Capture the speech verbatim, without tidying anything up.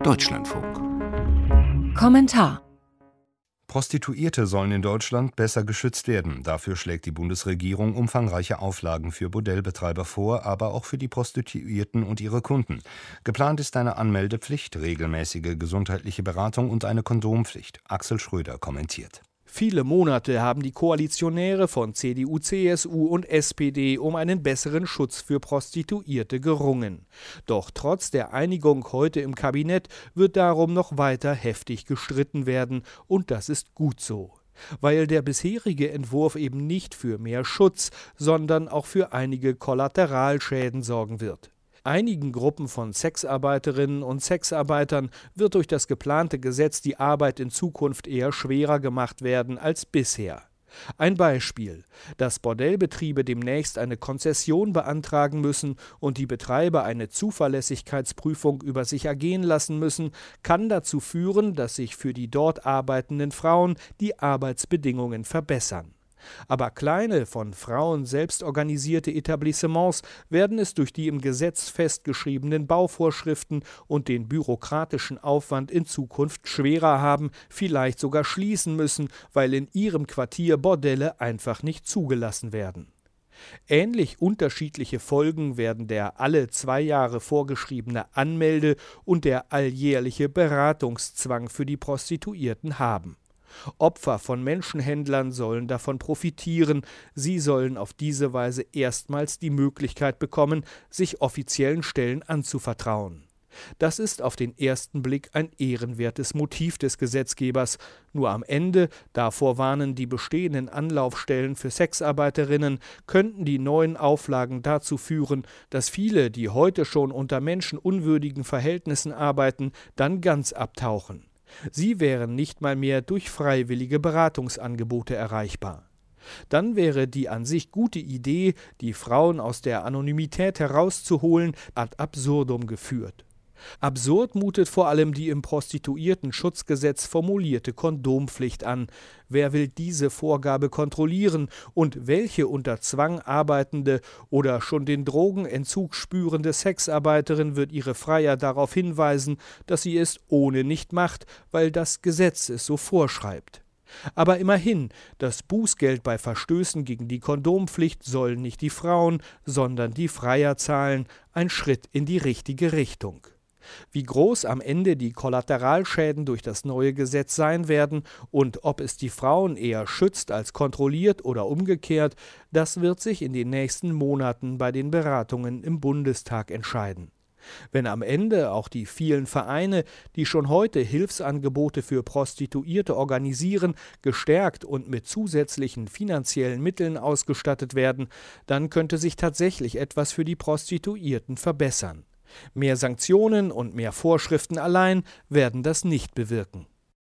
Deutschlandfunk. Kommentar: Prostituierte sollen in Deutschland besser geschützt werden. Dafür schlägt die Bundesregierung umfangreiche Auflagen für Bordellbetreiber vor, aber auch für die Prostituierten und ihre Kunden. Geplant ist eine Anmeldepflicht, regelmäßige gesundheitliche Beratung und eine Kondompflicht. Axel Schröder kommentiert. Viele Monate haben die Koalitionäre von C D U, C S U und S P D um einen besseren Schutz für Prostituierte gerungen. Doch trotz der Einigung heute im Kabinett wird darum noch weiter heftig gestritten werden, und das ist gut so. Weil der bisherige Entwurf eben nicht für mehr Schutz, sondern auch für einige Kollateralschäden sorgen wird. Einigen Gruppen von Sexarbeiterinnen und Sexarbeitern wird durch das geplante Gesetz die Arbeit in Zukunft eher schwerer gemacht werden als bisher. Ein Beispiel: Dass Bordellbetriebe demnächst eine Konzession beantragen müssen und die Betreiber eine Zuverlässigkeitsprüfung über sich ergehen lassen müssen, kann dazu führen, dass sich für die dort arbeitenden Frauen die Arbeitsbedingungen verbessern. Aber kleine, von Frauen selbst organisierte Etablissements werden es durch die im Gesetz festgeschriebenen Bauvorschriften und den bürokratischen Aufwand in Zukunft schwerer haben, vielleicht sogar schließen müssen, weil in ihrem Quartier Bordelle einfach nicht zugelassen werden. Ähnlich unterschiedliche Folgen werden der alle zwei Jahre vorgeschriebene Anmelde- und der alljährliche Beratungszwang für die Prostituierten haben. Opfer von Menschenhändlern sollen davon profitieren. Sie sollen auf diese Weise erstmals die Möglichkeit bekommen, sich offiziellen Stellen anzuvertrauen. Das ist auf den ersten Blick ein ehrenwertes Motiv des Gesetzgebers. Nur am Ende, davor warnen die bestehenden Anlaufstellen für Sexarbeiterinnen, könnten die neuen Auflagen dazu führen, dass viele, die heute schon unter menschenunwürdigen Verhältnissen arbeiten, dann ganz abtauchen. Sie wären nicht mal mehr durch freiwillige Beratungsangebote erreichbar. Dann wäre die an sich gute Idee, die Frauen aus der Anonymität herauszuholen, ad absurdum geführt. Absurd mutet vor allem die im Prostituiertenschutzgesetz formulierte Kondompflicht an. Wer will diese Vorgabe kontrollieren und welche unter Zwang arbeitende oder schon den Drogenentzug spürende Sexarbeiterin wird ihre Freier darauf hinweisen, dass sie es ohne nicht macht, weil das Gesetz es so vorschreibt? Aber immerhin, das Bußgeld bei Verstößen gegen die Kondompflicht sollen nicht die Frauen, sondern die Freier zahlen, ein Schritt in die richtige Richtung. Wie groß am Ende die Kollateralschäden durch das neue Gesetz sein werden und ob es die Frauen eher schützt als kontrolliert oder umgekehrt, das wird sich in den nächsten Monaten bei den Beratungen im Bundestag entscheiden. Wenn am Ende auch die vielen Vereine, die schon heute Hilfsangebote für Prostituierte organisieren, gestärkt und mit zusätzlichen finanziellen Mitteln ausgestattet werden, dann könnte sich tatsächlich etwas für die Prostituierten verbessern. Mehr Sanktionen und mehr Vorschriften allein werden das nicht bewirken.